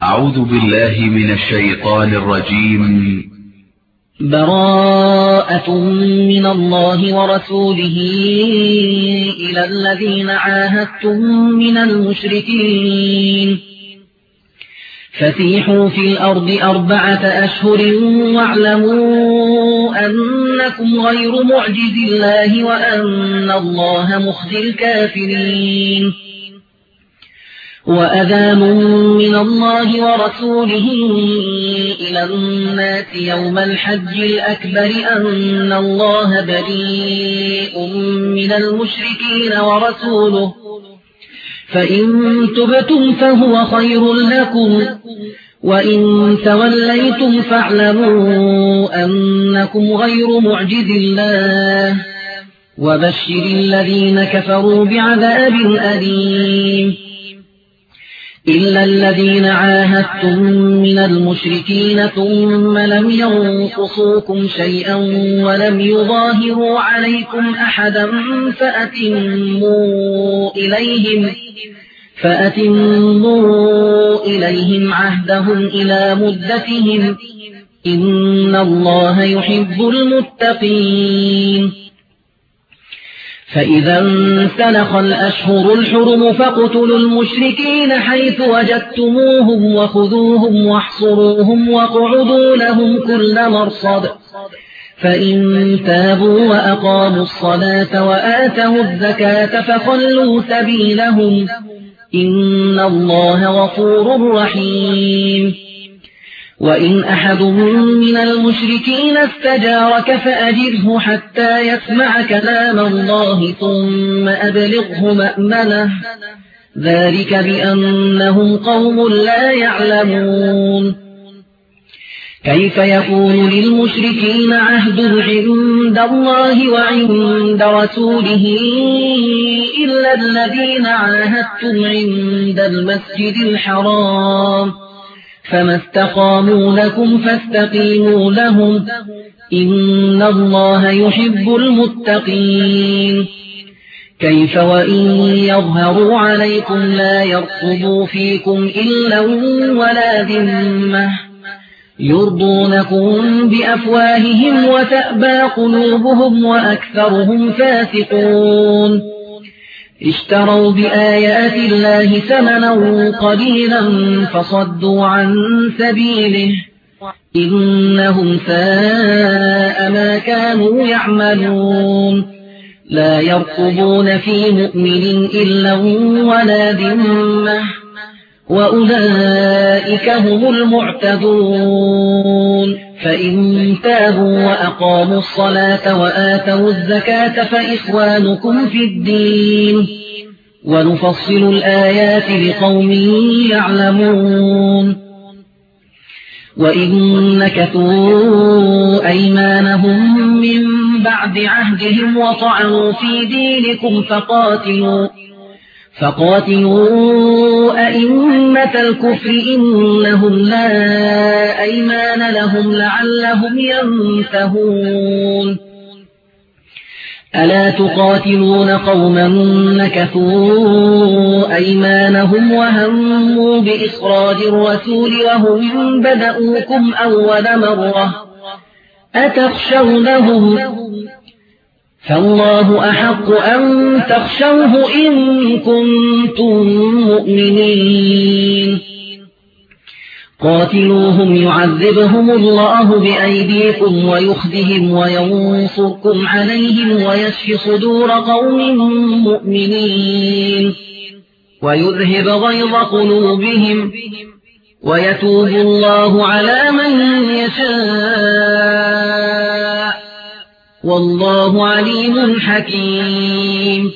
أعوذ بالله من الشيطان الرجيم. براءة من الله ورسوله إلى الذين عاهدتم من المشركين فسيحوا في الأرض 4 أشهر واعلموا أنكم غير معجز الله وأن الله مخزي الكافرين. وأذان من الله ورسوله إلى الناس يوم الحج الأكبر أن الله بريء من المشركين ورسوله فإن تبتم فهو خير لكم وإن توليتم فاعلموا أنكم غير معجز الله وبشر الذين كفروا بعذاب أليم. إلا الذين عاهدتم من المشركين ثم لم ينقصوكم شيئا ولم يظاهروا عليكم أحدا فأتموا إليهم عهدهم إلى مدتهم إن الله يحب المتقين. فإذا انسلخ الأشهر الحرم فاقتلوا المشركين حيث وجدتموهم وخذوهم واحصروهم واقعدوا لهم كل مرصد فإن تابوا وأقاموا الصلاة وآتوا الزكاة فخلوا سبيلهم إن الله غفور رحيم. وإن أحد من المشركين استجارك فأجره حتى يسمع كلام الله ثم أبلغه مأمنه ذلك بأنهم قوم لا يعلمون. كيف يكون للمشركين عهد عند الله وعند رسوله إلا الذين عاهدتم عند المسجد الحرام فما استقاموا لكم فاستقيموا لهم إن الله يحب المتقين. كيف وإن يظهروا عليكم لا يرقبوا فيكم إلا ولا ذمة يرضونكم بأفواههم وتأبى قلوبهم وأكثرهم فاسقون. اشتروا بآيات الله ثمنا قليلا فصدوا عن سبيله إنهم ساء ما كانوا يعملون. لا يرقبون في مؤمن إلا ولا ذمة وأولئك هم المعتدون. فإن تابوا وأقاموا الصلاة وآتوا الزكاة فإخوانكم في الدين ونفصل الآيات لقوم يعلمون. وإن نكثوا أيمانهم من بعد عهدهم وطعنوا في دينكم فقاتلوا أئمة الكفر إنهم لا أيمان لهم لعلهم ينتهون. ألا تقاتلون قوما نكثوا أيمانهم وهموا بإخراج الرسول وهم بدؤوكم أول مرة أتخشونهم فالله أحق أن تخشوه إن كنتم مؤمنين. قاتلوهم يعذبهم الله بأيديكم ويخزهم وينصركم عليهم ويشف صدور قوم مؤمنين ويذهب غيظ قلوبهم ويتوب الله على من يشاء والله عليم حكيم.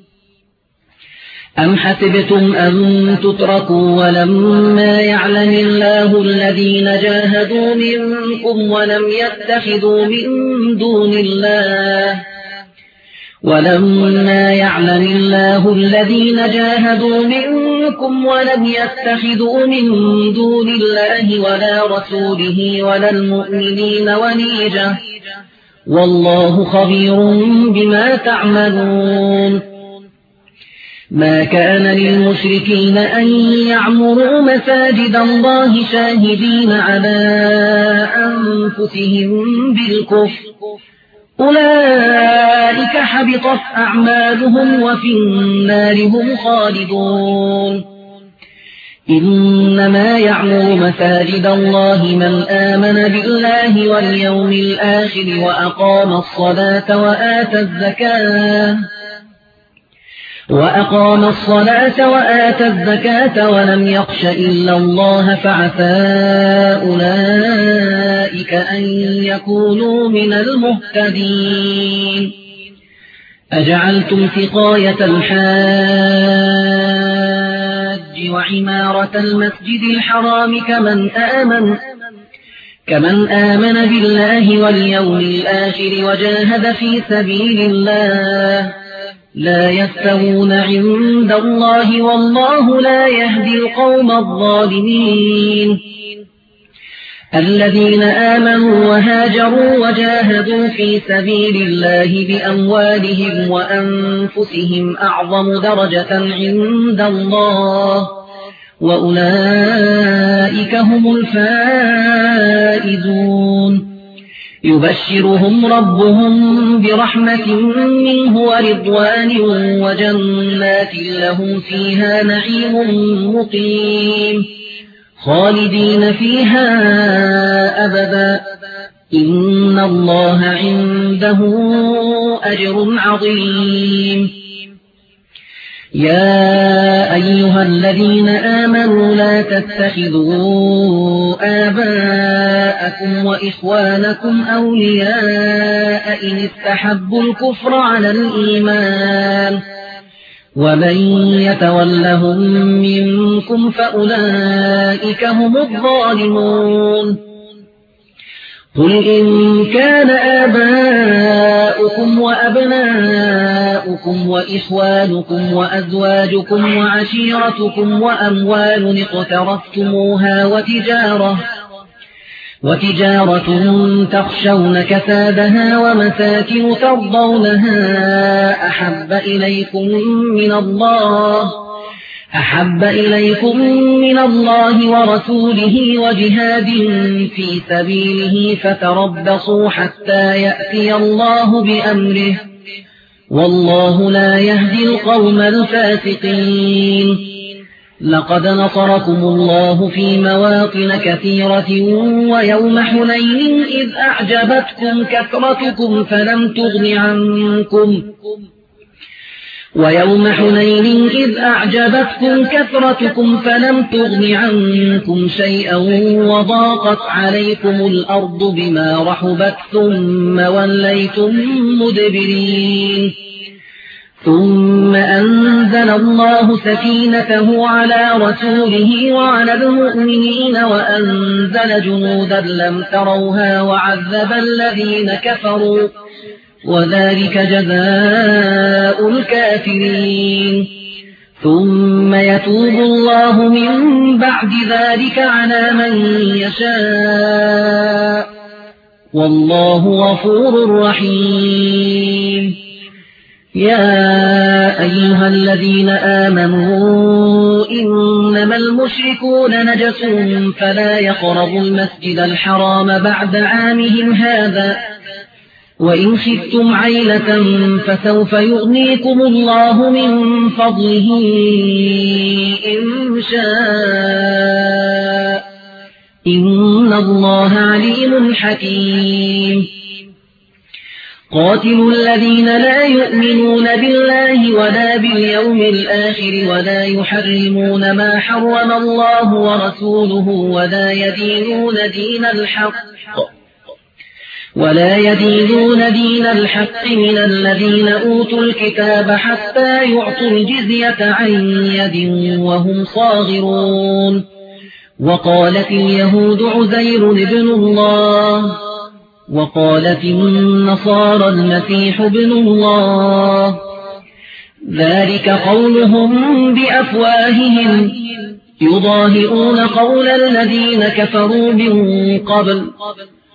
أم حسبتم أن تتركوا ولما يعلم الله الذين جاهدوا منكم ولم يتخذوا من دون الله ولا رسوله ولا المؤمنين وليجة والله خبير بما تعملون. ما كان للمشركين أن يعمروا مساجد الله شاهدين على أنفسهم بالكفر أولئك حبطت أعمالهم وفي النار هم خالدون إنما يعمر مساجد الله من آمن بالله واليوم الآخر وأقام الصلاة وآتى الزكاة ولم يخش إلا الله فعسى أولئك أن يكونوا من المهتدين أجعلتم سقاية الحاج وعمارة المسجد الحرام كمن آمن بالله واليوم الآخر وجاهد في سبيل الله لا يستوون عند الله والله لا يهدي القوم الظالمين الذين آمنوا وهاجروا وجاهدوا في سبيل الله بأموالهم وأنفسهم أعظم درجة عند الله وأولئك هم الفائزون يبشرهم ربهم برحمة منه ورضوان وجنات لهم فيها نعيم مقيم خالدين فيها أبدا إن الله عنده أجر عظيم يا أيها الذين آمنوا لا تتخذوا آباءكم وإخوانكم أولياء إن استحبوا الكفر على الإيمان ومن يتولهم منكم فأولئك هم الظالمون قل إن كان آباؤكم وأبناؤكم وإخوانكم وأزواجكم وعشيرتكم وأموال اقترفتموها وتجارة تخشون كسادها ومساكن ترضونها أحب إليكم من الله ورسوله وجهاد في سبيله فتربصوا حتى يأتي الله بأمره والله لا يهدي القوم الفاسقين لقد نصركم الله في مواطن كثيرة ويوم حنين إذ أعجبتكم كثرتكم فلم تغن عنكم شيئا وضاقت عليكم الأرض بما رحبت ثم وليتم مدبرين ثم أنزل الله سكينته على رسوله وعلى المؤمنين وأنزل جنودا لم تروها وعذب الذين كفروا وذلك جزاء الكافرين ثم يتوب الله من بعد ذلك على من يشاء والله غفور رحيم يا أيها الذين آمنوا إنما المشركون نجس فلا يقربوا المسجد الحرام بعد عامهم هذا وإن خفتم عيلة فسوف يغنيكم الله من فضله إن شاء إن الله عليم حكيم قاتلوا الذين لا يؤمنون بالله ولا باليوم الآخر ولا يحرمون ما حرم الله ورسوله ولا يدينون دين الحق من الذين أوتوا الكتاب حتى يعطوا الجزية عن يد وهم صاغرون وقالت اليهود عزير ابن الله وقالت النصارى المسيح ابن الله ذلك قولهم بأفواههم يضاهئون قول الذين كفروا من قبل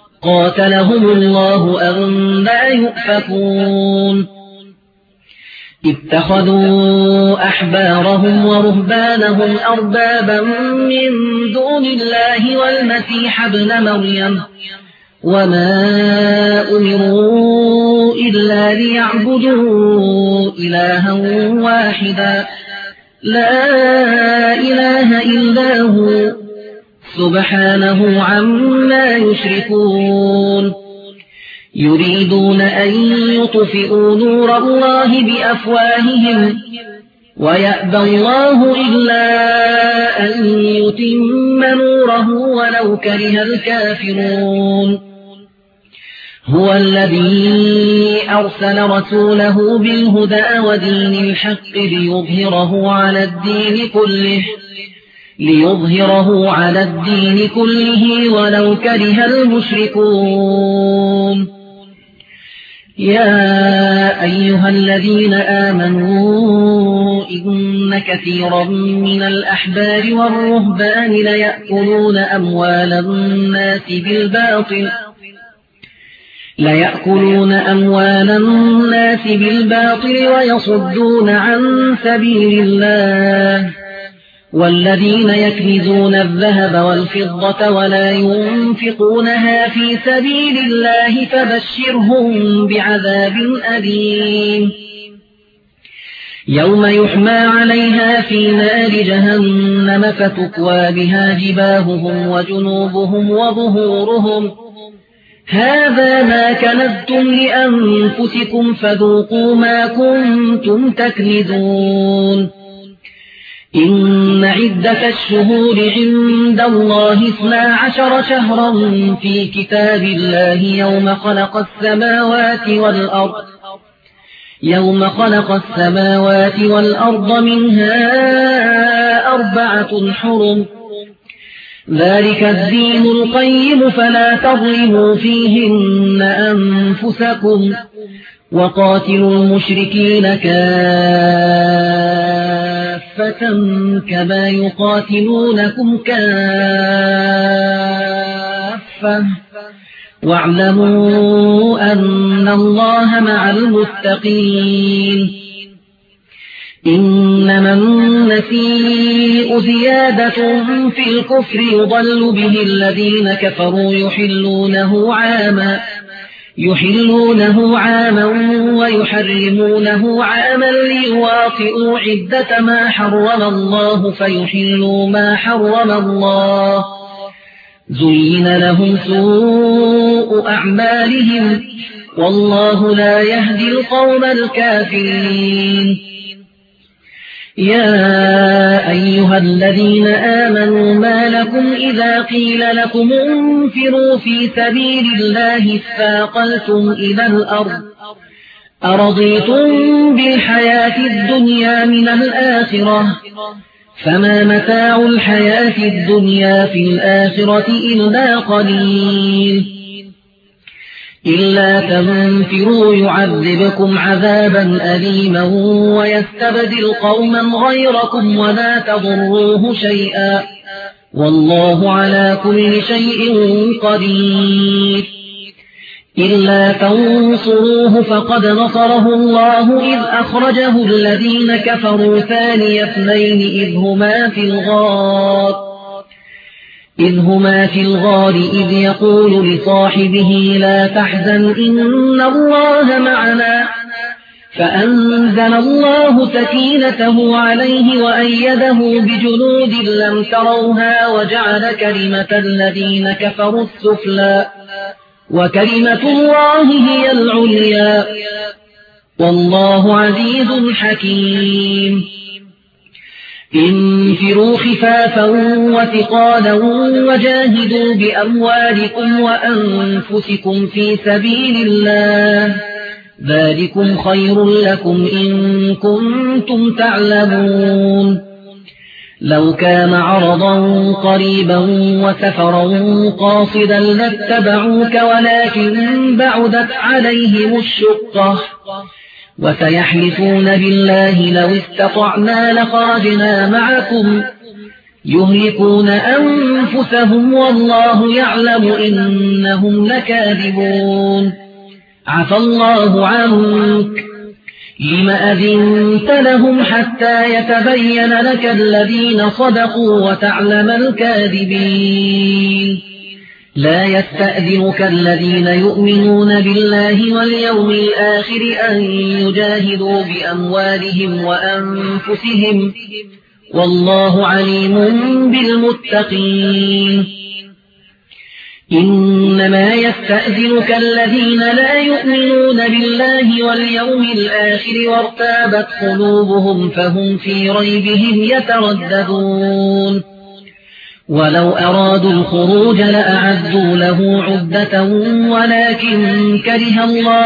قاتلهم الله أنى يؤفكون اتخذوا أحبارهم ورهبانهم أربابا من دون الله والمسيح ابن مريم وما أمروا إلا ليعبدوا إلها واحدا لا إله إلا هو سبحانه عما يشركون يريدون أن يطفئوا نور الله بأفواههم ويأبى الله إلا أن يتم نوره ولو كره الكافرون هو الذي أرسل رسوله بالهدى ودين الحق ليظهره على الدين كله ولو كره المشركون يا أيها الذين آمنوا إن كثيرا من الأحبار والرهبان ليأكلون أموال الناس بالباطل ويصدون عن سبيل الله والذين يكنزون الذهب والفضة ولا ينفقونها في سبيل الله فبشرهم بعذاب أليم يوم يحمى عليها في نار جهنم فتكوى بها جباههم وجنوبهم وظهورهم هذا ما كنزتم لأنفسكم فذوقوا ما كنتم تكنزون إن عدة الشهور عند الله 12 شهرا في كتاب الله يوم خلق السماوات والأرض منها 4 حرم ذلك الدين القيم فلا تظلموا فيهن أنفسكم وقاتلوا المشركين كافة كما يقاتلونكم كافة واعلموا أن الله مع المتقين إنما النسيء زيادة في الكفر يضل به الذين كفروا يحلونه عاما ويحرمونه عاما ليواطئوا عدة ما حرم الله فيحلوا ما حرم الله زين لهم سوء أعمالهم والله لا يهدي القوم الكافرين يا أيها الذين آمنوا ما لكم إذا قيل لكم انفروا في سبيل الله اثاقلتم إلى الأرض أرضيتم بالحياة الدنيا من الآخرة فما متاع الحياة الدنيا في الآخرة إلا قليل إلا تنفروا يعذبكم عذابا أليما ويستبدل قوما غيركم ولا تضروه شيئا والله على كل شيء قدير إلا تنصروه فقد نصره الله إذ أخرجه الذين كفروا ثاني اثنين إذ هما في الغار إذ يقول لصاحبه لا تحزن إن الله معنا فأنزل الله سكينته عليه وأيده بجنود لم تروها وجعل كلمة الذين كفروا السفلى وكلمة الله هي العليا والله عزيز حكيم انفروا خفافا وثقالا وجاهدوا بأموالكم وأنفسكم في سبيل الله ذلكم خير لكم إن كنتم تعلمون لو كان عرضا قريبا وسفرا قاصدا لاتبعوك ولكن بعدت عليهم الشقة وسيحلفون بالله لو استطعنا لخرجنا معكم يهلكون أنفسهم والله يعلم إنهم لكاذبون عفى الله عنك لم أذنت لهم حتى يتبين لك الذين صدقوا وتعلم الكاذبين لا يستأذنك الذين يؤمنون بالله واليوم الآخر أن يجاهدوا بأموالهم وأنفسهم والله عليم بالمتقين إنما يستأذنك الذين لا يؤمنون بالله واليوم الآخر وارتابت قلوبهم فهم في ريبهم يترددون ولو أرادوا الخروج لأعدوا له عدة ولكن كره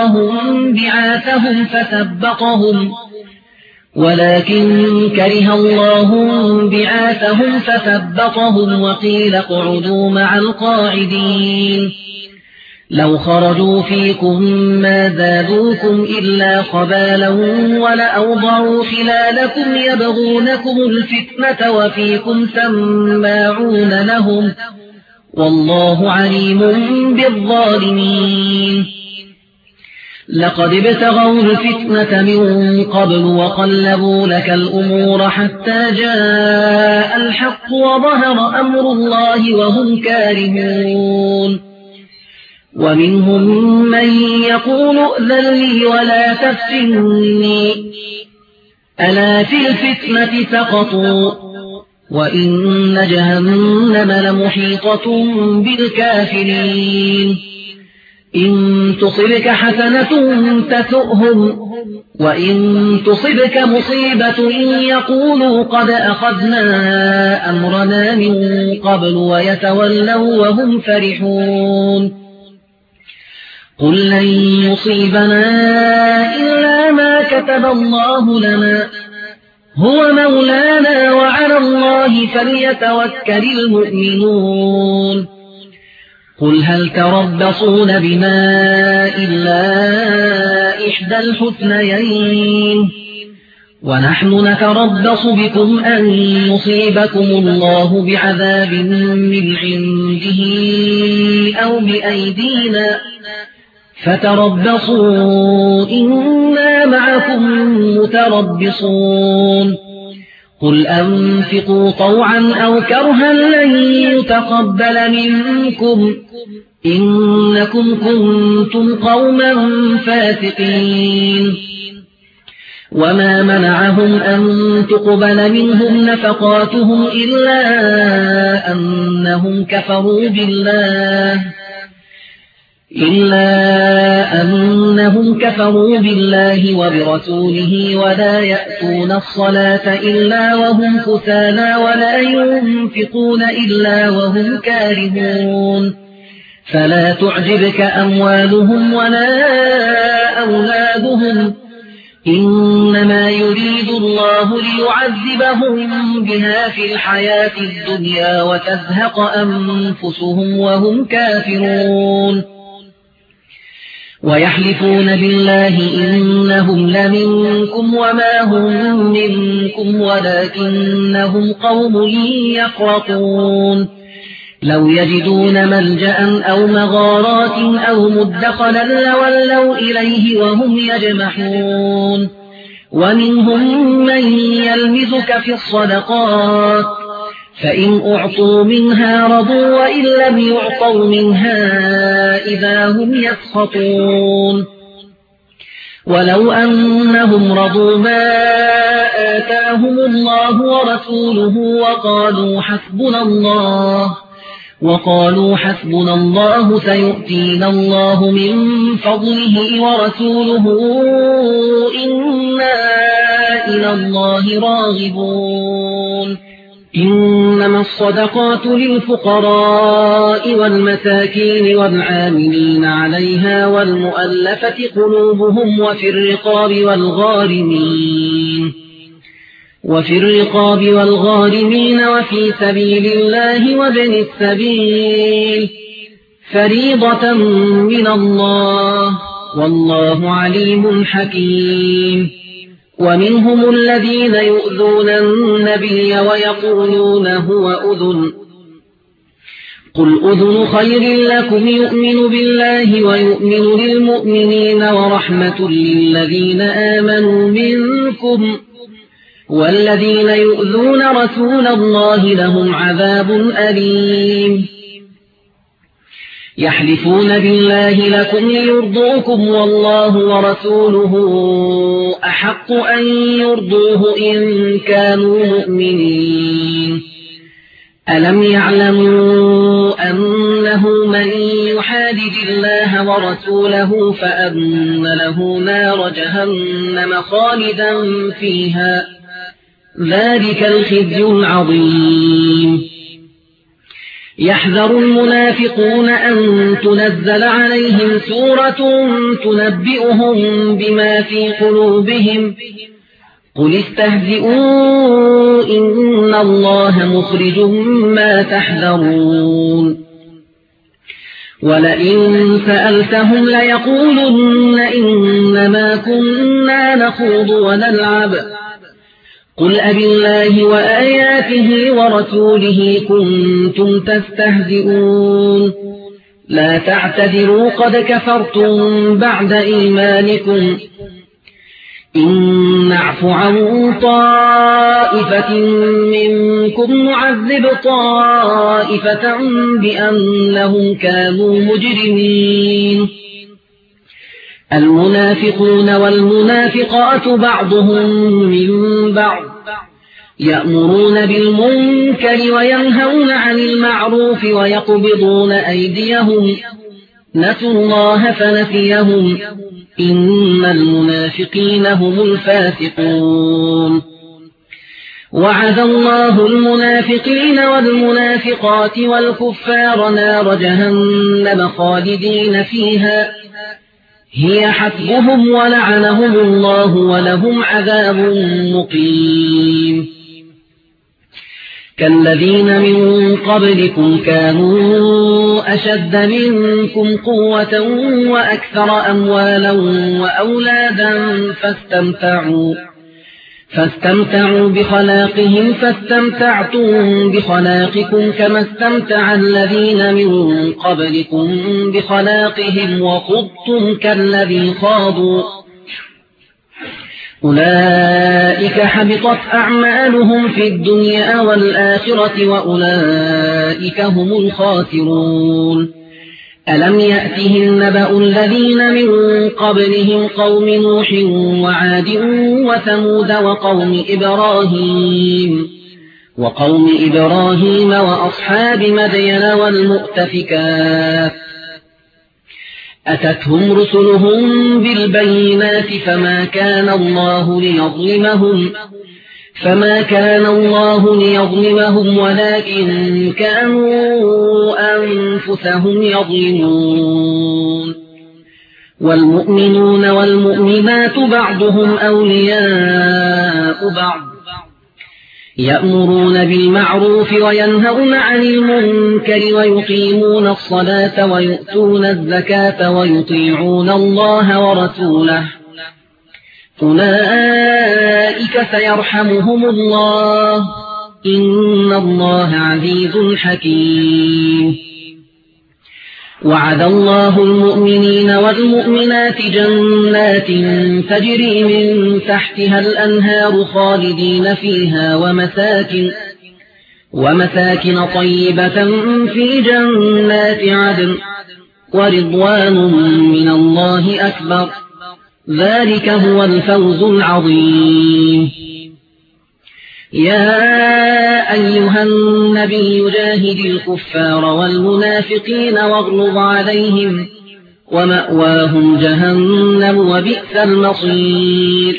الله بعاثهم فثبطهم وقيل اقعدوا مع القاعدين لو خرجوا فيكم ما زادوكم إلا خبالا ولأوضعوا خلالكم يبغونكم الفتنة وفيكم سماعون لهم والله عليم بالظالمين لقد ابتغوا الفتنة من قبل وقلبوا لك الأمور حتى جاء الحق وظهر أمر الله وهم كارهون ومنهم من يقول ائذن لي ولا تفتني ألا في الفتنة سقطوا وإن جهنم لمحيطة بالكافرين إن تصبك حسنة تسؤهم وإن تصبك مصيبة يقولوا قد أخذنا أمرنا من قبل ويتولوا وهم فرحون قل لن يصيبنا إلا ما كتب الله لنا هو مولانا وعلى الله فليتوكل المؤمنون قل هل تربصون بنا إلا إحدى الحسنيين ونحن نتربص بكم أن يصيبكم الله بعذاب من عنده أو بأيدينا فتربصوا إنا معكم متربصون قل أنفقوا طوعا أو كرها لن يتقبل منكم إنكم كنتم قوما فاسقين وما منعهم أن تقبل منهم نفقاتهم إلا أنهم كفروا بالله وبرسوله ولا يأتون الصلاة إلا وهم كسالى ولا ينفقون إلا وهم كارهون فلا تعجبك أموالهم ولا أولادهم إنما يريد الله ليعذبهم بها في الحياة الدنيا وتزهق أنفسهم وهم كافرون ويحلفون بالله إنهم لمنكم وما هم منكم ولكنهم قوم يفرقون لو يجدون ملجأ أو مغارات أو مدخلا لولوا إليه وهم يجمحون ومنهم من يلمزك في الصدقات فإن أعطوا منها رضوا وإن لم يعطوا منها إذا هم يسخطون ولو أنهم رضوا ما آتاهم الله ورسوله وقالوا حسبنا الله سيؤتينا الله من فضله ورسوله إنا إلى الله راغبون إنما الصدقات للفقراء والمساكين والعاملين عليها والمؤلفة قلوبهم وفي الرقاب والغارمين وفي سبيل الله وابن السبيل فريضة من الله والله عليم حكيم ومنهم الذين يؤذون النبي ويقولون هو أذن قل أذن خير لكم يؤمن بالله ويؤمن للمؤمنين ورحمة للذين آمنوا منكم والذين يؤذون رسول الله لهم عذاب أليم يحلفون بالله لكم ليرضوكم والله ورسوله أحق أن يرضوه إن كانوا مؤمنين ألم يعلموا أنه من يحادد الله ورسوله فأن له نار جهنم خالدا فيها ذلك الخزي العظيم يحذر المنافقون أن تنزل عليهم سورة تنبئهم بما في قلوبهم قل استهزئوا إن الله مخرج ما تحذرون ولئن سألتهم ليقولن إنما كنا نخوض ونلعب قل أبالله وآياته ورسوله كنتم تستهزئون لا تعتذروا قد كفرتم بعد إيمانكم إن نعف عن طائفة منكم نعذب طائفة بأنهم كانوا مجرمين المنافقون والمنافقات بعضهم من بعض يأمرون بالمنكر وينهون عن المعروف ويقبضون أيديهم نسوا الله فنسيهم إن المنافقين هم الفاسقون وعد الله المنافقين والمنافقات والكفار نار جهنم خالدين فيها هي حسبهم ولعنهم الله ولهم عذاب مقيم كالذين من قبلكم كانوا أشد منكم قوة وأكثر أموالا وأولادا فاستمتعوا بخلاقهم فاستمتعتم بخلاقكم كما استمتع الذين من قبلكم بخلاقهم وخضتم كالذي خاضوا أولئك حبطت أعمالهم في الدنيا والآخرة وأولئك هم الخاسرون ألم يأتهم نبأ الذين من قبلهم قوم نوح وعاد وثمود وقوم إبراهيم وأصحاب مدين والمؤتفكات أتتهم رسلهم بالبينات فما كان الله ليظلمهم ولكن كانوا أنفسهم يظلمون والمؤمنون والمؤمنات بعضهم أولياء بعض يأمرون بالمعروف وينهون عن المنكر ويقيمون الصلاة ويؤتون الزكاة ويطيعون الله ورسوله أولئك سيرحمهم الله إن الله عزيز حكيم وعد الله المؤمنين والمؤمنات جنات تجري من تحتها الأنهار خالدين فيها ومساكن طيبة في جنات عدن ورضوان من الله أكبر ذلك هو الفوز العظيم يا أيها النبي جاهد الكفار والمنافقين واغلظ عليهم ومأواهم جهنم وبئس المصير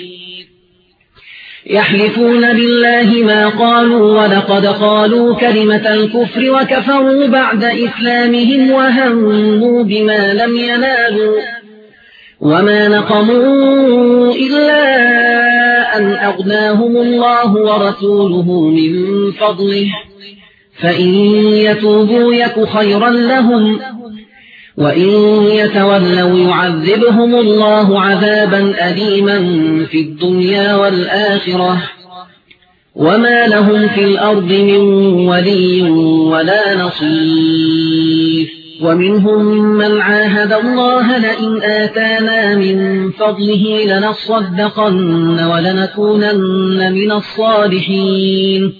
يحلفون بالله ما قالوا ولقد قالوا كلمة الكفر وكفروا بعد إسلامهم وهموا بما لم ينالوا وما نقموا إلا أن أغناهم الله ورسوله من فضله فإن يتوبوا يك خيرا لهم وإن يتولوا يعذبهم الله عذابا أليما في الدنيا والآخرة وما لهم في الأرض من ولي ولا نصير ومنهم من عاهد الله لئن آتانا من فضله لنصدقن ولنكونن من الصالحين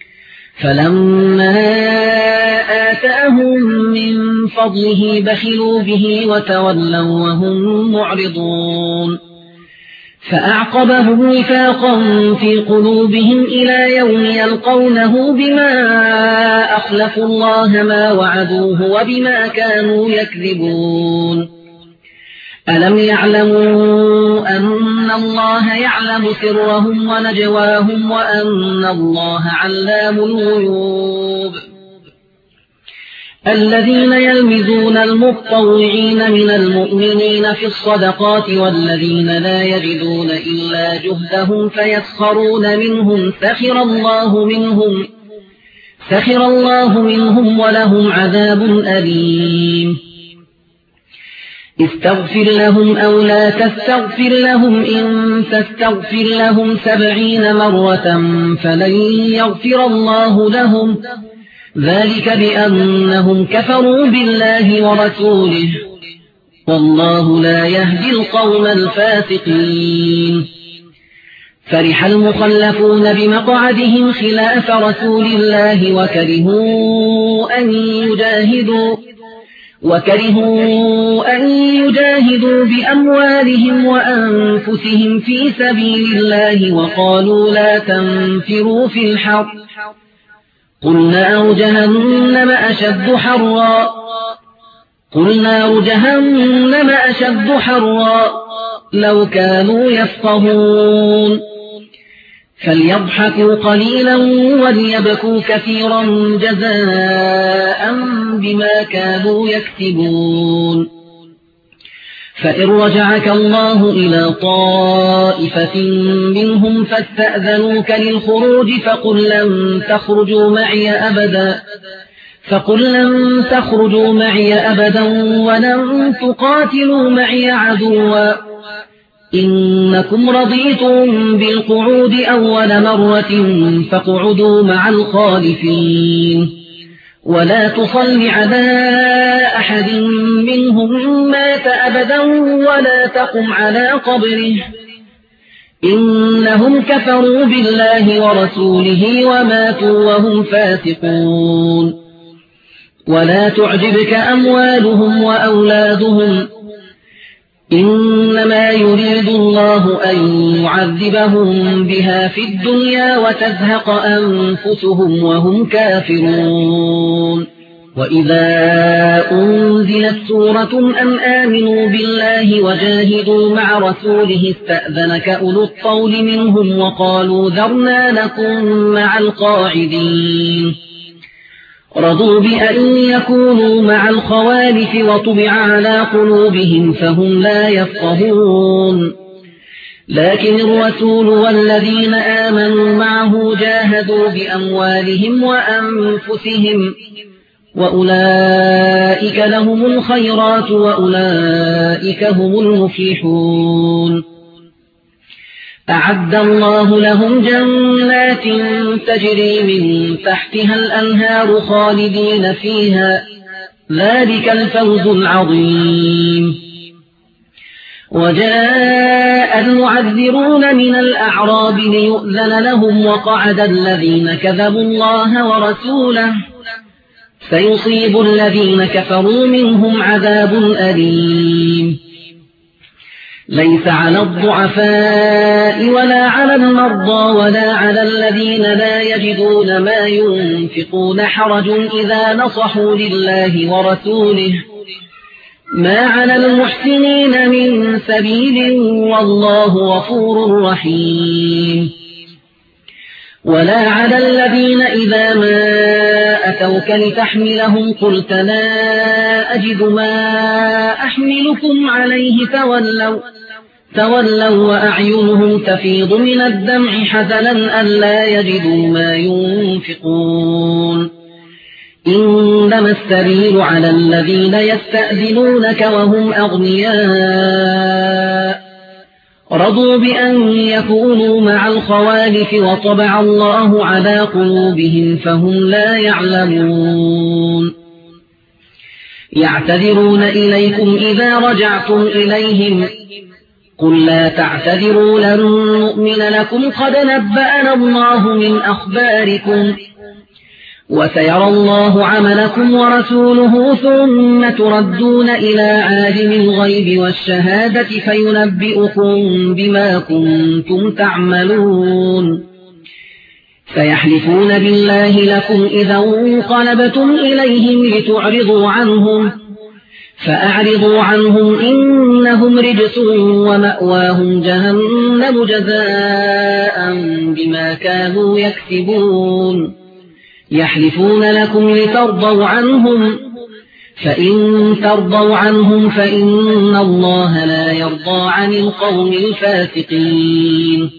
فلما آتاهم من فضله بخلوا به وتولوا وهم معرضون فأعقبهم نفاقا في قلوبهم إلى يوم يلقونه بما أخلفوا الله ما وعدوه وبما كانوا يكذبون ألم يعلموا أن الله يعلم سرهم ونجواهم وأن الله علام الغيوب الذين يلمزون المطوعين من المؤمنين في الصدقات والذين لا يجدون إلا جهدهم فيسخرون منهم سخر الله منهم ولهم عذاب أليم استغفر لهم أو لا تستغفر لهم إن تستغفر لهم 70 مرة فلن يغفر الله لهم ذلك بأنهم كفروا بالله ورسوله والله لا يهدي القوم الفاسقين فرح المخلفون بمقعدهم خلاف رسول الله وكرهوا أن يجاهدوا بأموالهم وأنفسهم في سبيل الله وقالوا لا تنفروا في الحر قل نار جهنم أشد حرا لو كانوا يفقهون فليضحكوا قليلا وليبكوا كثيرا جزاء بما كانوا يكسبون فإن رجعك الله إلى طائفة منهم فاستأذنوك للخروج فقل لن تخرجوا معي أبدا ولن تقاتلوا معي عدوا إنكم رضيتم بالقعود أول مرة فاقعدوا مع الخالفين ولا تصل على أحد منهم مات أبدا ولا تقم على قبره إنهم كفروا بالله ورسوله وماتوا وهم فاسقون ولا تعجبك أموالهم وأولادهم إنما يريد الله أن يعذبهم بها في الدنيا وتزهق أنفسهم وهم كافرون وإذا أنزلت سورة أن آمنوا بالله وجاهدوا مع رسوله استأذنك أولو الطول منهم وقالوا ذرنا نكن مع القاعدين رضوا بأن يكونوا مع الخوالف وطبع على قلوبهم فهم لا يفقهون لكن الرسول والذين آمنوا معه جاهدوا بأموالهم وأنفسهم وأولئك لهم الخيرات وأولئك هم المفلحون أعد الله لهم جنات تجري من تحتها الأنهار خالدين فيها ذلك الفوز العظيم وجاء المعذرون من الأعراب ليؤذن لهم وقعد الذين كذبوا الله ورسوله سيصيب الذين كفروا منهم عذاب أليم ليس على الضعفاء ولا على المرضى ولا على الذين لا يجدون ما ينفقون حرج إذا نصحوا لله ورسوله ما على المحسنين من سبيل والله غفور رحيم ولا على الذين إذا ما أتوك لتحملهم قلت لا أجد ما أحملكم عليه تولوا وأعينهم تفيض من الدمع حزنا ألا يجدوا ما ينفقون إنما السبيل على الذين يستأذنونك وهم أغنياء رضوا بأن يكونوا مع الخوالف وطبع الله على قلوبهم فهم لا يعلمون يعتذرون إليكم إذا رجعتم إليهم قل لا تعتذروا لن نؤمن لكم قد نبأنا الله من أخباركم وسيرى الله عملكم ورسوله ثم تردون إلى عالم الغيب والشهادة فينبئكم بما كنتم تعملون سيحلفون بالله لكم إذا انقلبتم إليهم لتعرضوا عنهم فأعرضوا عنهم إنهم رجس ومأواهم جهنم جزاء بما كانوا يكسبون يحلفون لكم لترضوا عنهم فإن ترضوا عنهم فإن الله لا يرضى عن القوم الفاسقين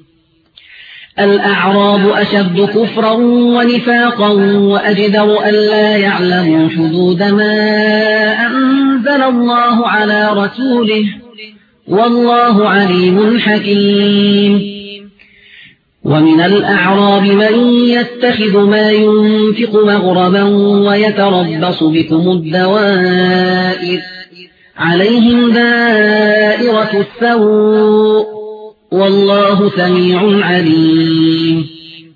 الأعراب أشد كفرا ونفاقا وأجدر ألا يعلموا حدود ما أنزل الله على رسوله والله عليم حكيم ومن الأعراب من يتخذ ما ينفق مغرما ويتربص بكم الدوائر عليهم دائرة السوء والله سميع عليم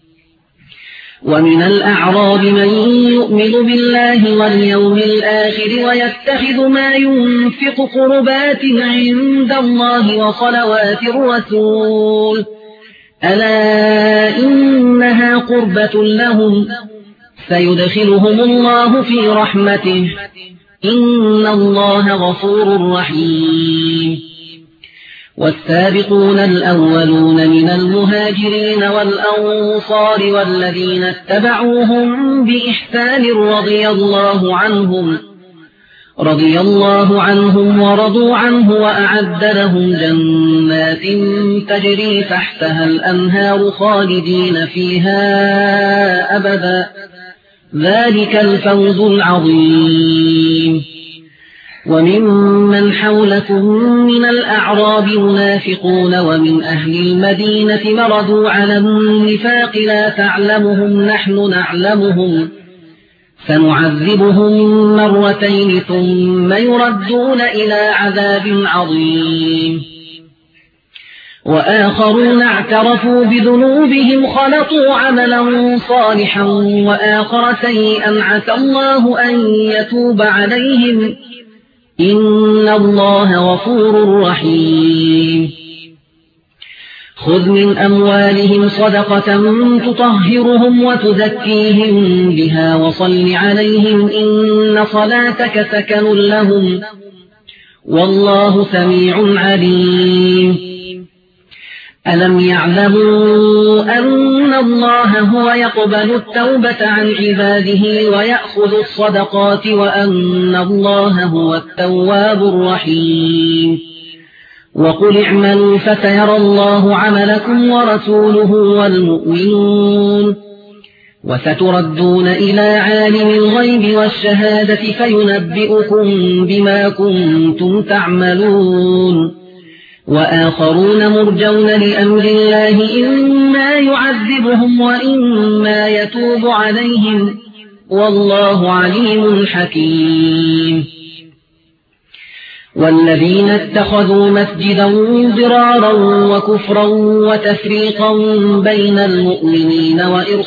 ومن الأعراب من يؤمن بالله واليوم الآخر ويتخذ ما ينفق قربات عند الله وصلوات الرسول ألا إنها قربة لهم سيدخلهم الله في رحمته إن الله غفور رحيم والسابقون الأولون من المهاجرين والأنصار والذين اتبعوهم بإحسان رضي الله عنهم ورضوا عنه وأعد لهم جنات تجري تحتها الأنهار خالدين فيها أبدا ذلك الفوز العظيم وممن حولكم من الأعراب منافقون ومن أهل المدينة مردوا على النفاق لا تعلمهم نحن نعلمهم سنعذبهم مرتين ثم يردون إلى عذاب عظيم وآخرون اعترفوا بذنوبهم خلطوا عملا صالحا وآخر سيئا عسى الله أن يتوب عليهم إن الله غفور رحيم خذ من أموالهم صدقة تطهرهم وتزكيهم بها وصل عليهم إن صلاتك سكن لهم والله سميع عليم ألم يعلموا أن الله هو يقبل التوبة عن عباده ويأخذ الصدقات وأن الله هو التواب الرحيم وقل اعملوا فسيرى الله عملكم ورسوله والمؤمنون وستردون إلى عالم الغيب والشهادة فينبئكم بما كنتم تعملون وآخرون مرجون لأمر الله إما يعذبهم وإما يتوب عليهم والله عليم حكيم والذين اتخذوا مسجدا ضرارا وكفرا وتفريقا بين المؤمنين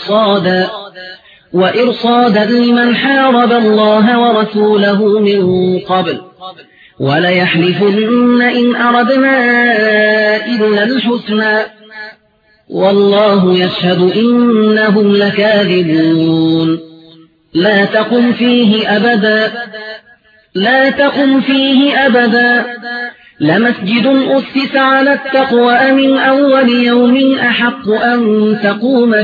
وإرصادا لمن حارب الله ورسوله من قبل وليحلفن إن أردنا إلا الحسنى والله يشهد إنهم لكاذبون لا تقم فيه أبدا لمسجد أسس على التقوى من أول يوم أحق أن تقوم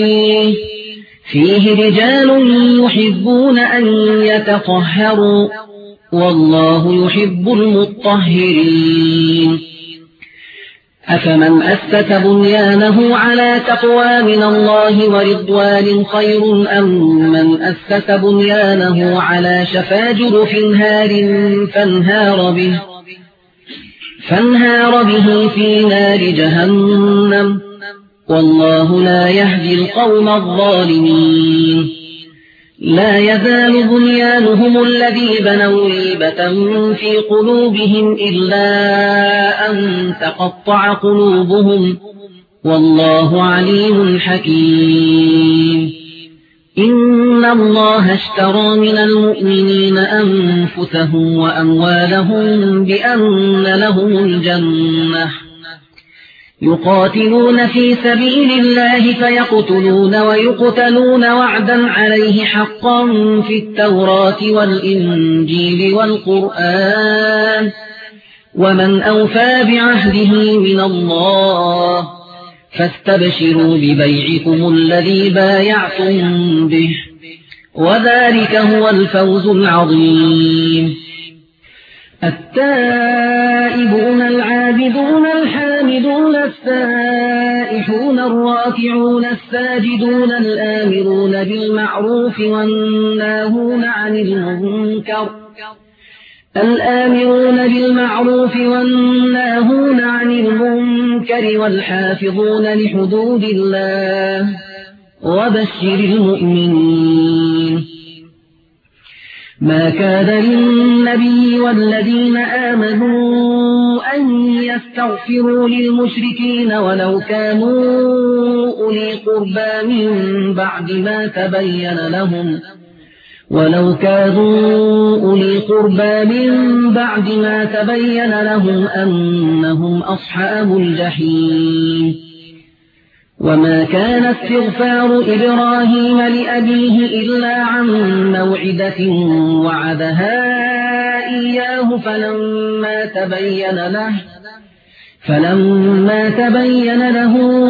فيه رجال يحبون أن يتطهروا والله يحب المطهرين أفمن أسس بنيانه على تقوى من الله ورضوان خير أم من أسس بنيانه على شفا جرف هار فانهار به في نار جهنم والله لا يهدي القوم الظالمين لا يزال بنيانهم الذي بنوا ريبة في قلوبهم إلا أن تقطع قلوبهم والله عليم حكيم إن الله اشترى من المؤمنين أنفسهم وأموالهم بأن لهم الجنة يقاتلون في سبيل الله فيقتلون ويقتلون وعدا عليه حقا في التوراة والإنجيل والقرآن ومن أوفى بعهده من الله فاستبشروا ببيعكم الذي بايعتم به وذلك هو الفوز العظيم التائبون العابدون الحامدون السائحون الراكعون الساجدون الآمرون بالمعروف والناهون عن المنكر والحافظون لحدود الله وبشر المؤمنين ما كان للنبي والذين آمنوا أن يستغفروا للمشركين ولو كانوا أولي قربى من بعد ما تبين لهم أنهم أصحاب الجحيم وما كان استغفار إبراهيم لأبيه إلا عن موعدة وعدها إياه فلما تبين له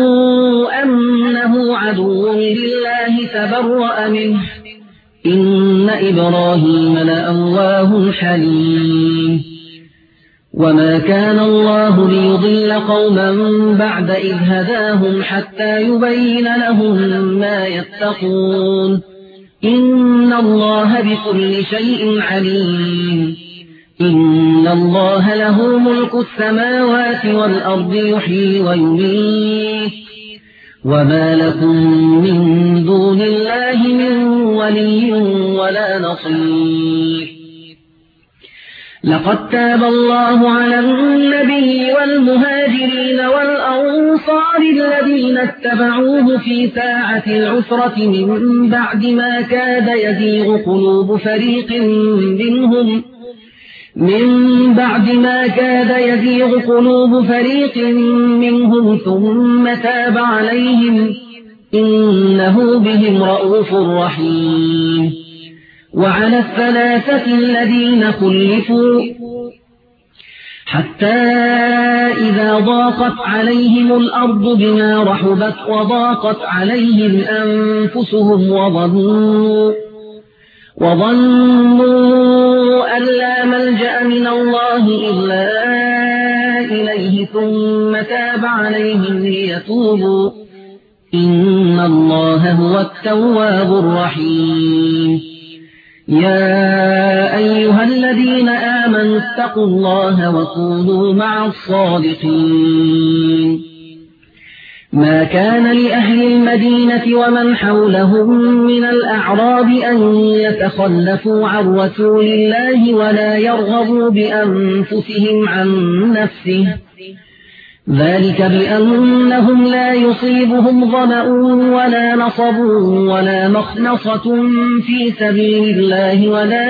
أنه عدو لله تبرأ منه إن إبراهيم لأواه حليم وما كان الله ليضل قوما بعد إذ هداهم حتى يبين لهم ما يتقون إن الله بكل شيء عليم إن الله له ملك السماوات والأرض يحيي ويميت وما لكم من دون الله من ولي ولا نصير لقد تاب الله على النبي والمهاجرين والأنصار الذين اتبعوه في ساعة العسرة من بعد ما كاد يزيغ قلوب فريق منهم ثم تاب عليهم إنه بهم رءوف رحيم وعلى الثلاثة الذين خلفوا حتى إذا ضاقت عليهم الأرض بما رحبت وضاقت عليهم أنفسهم وظنوا أن لا ملجأ من الله إلا إليه ثم تاب عليهم ليتوبوا إن الله هو التواب الرحيم يا أيها الذين آمنوا اتقوا الله وكونوا مع الصادقين ما كان لأهل المدينة ومن حولهم من الأعراب أن يتخلفوا عن رسول الله ولا يرغبوا بأنفسهم عن نفسه ذلك بأنهم لا يصيبهم ظمأ ولا نصب ولا مخنصة في سبيل الله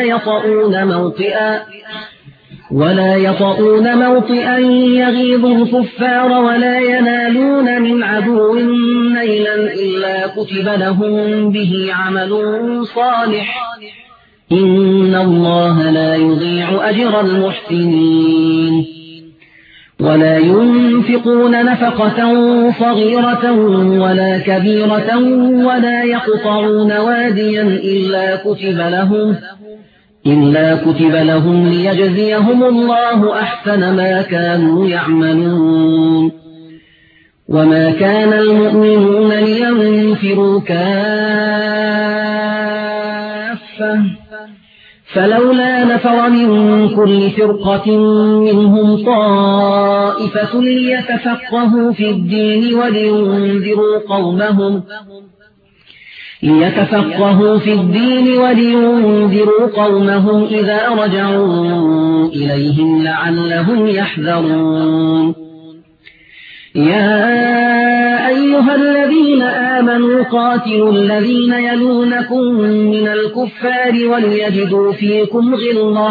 ولا يطؤون موطئا يغيظ الكفار ولا ينالون من عدو نيلا إلا كتب لهم به عمل صالح إن الله لا يضيع أجر المحسنين ولا ينفقون نفقة صغيرة ولا كبيرة ولا يقطعون واديا إلا كتب لهم ليجزيهم الله أحسن ما كانوا يعملون وما كان المؤمنون لينفروا كافة فلولا نفر من كل فرقة منهم طائفة ليتفقهوا في الدين ولينذروا قومهم إذا رجعوا إليهم لعلهم يحذرون يا أيها الذين آمنوا قاتلوا الذين يلونكم من الكفار وليجدوا فيكم غلظة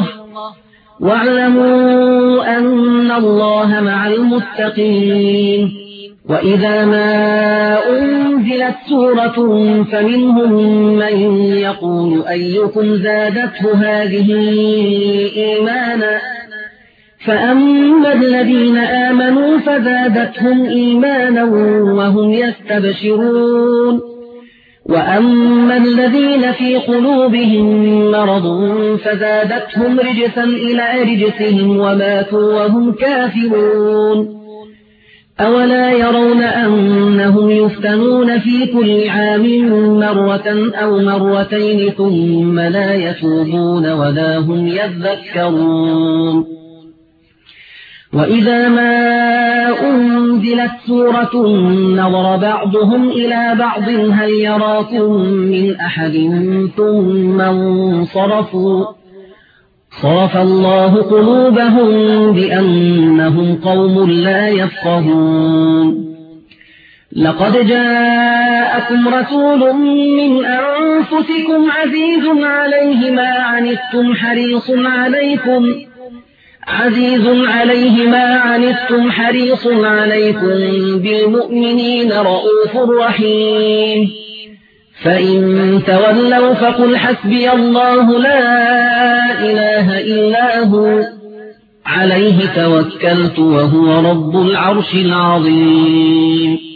واعلموا أن الله مع المتقين وإذا ما أنزلت سورة فمنهم من يقول أيكم زادته هذه إيمانا فأما الذين آمنوا فزادتهم إيمانا وهم يستبشرون وأما الذين في قلوبهم مرض فزادتهم رجسا إلى رجسهم وماتوا وهم كافرون أولا يرون أنهم يفتنون في كل عام مرة أو مرتين ثم لا يتوبون ولا هم يذكرون وإذا ما أنزلت سورة نظر بعضهم إلى بعض هل يراكم من أحد ثم انصرفوا صرف الله قلوبهم بأنهم قوم لا يفقهون لقد جاءكم رسول من أنفسكم عزيز عليه ما عنتم حريص عليكم بالمؤمنين رءوف رحيم فإن تولوا فقل حسبي الله لا إله إلا هو عليه توكلت وهو رب العرش العظيم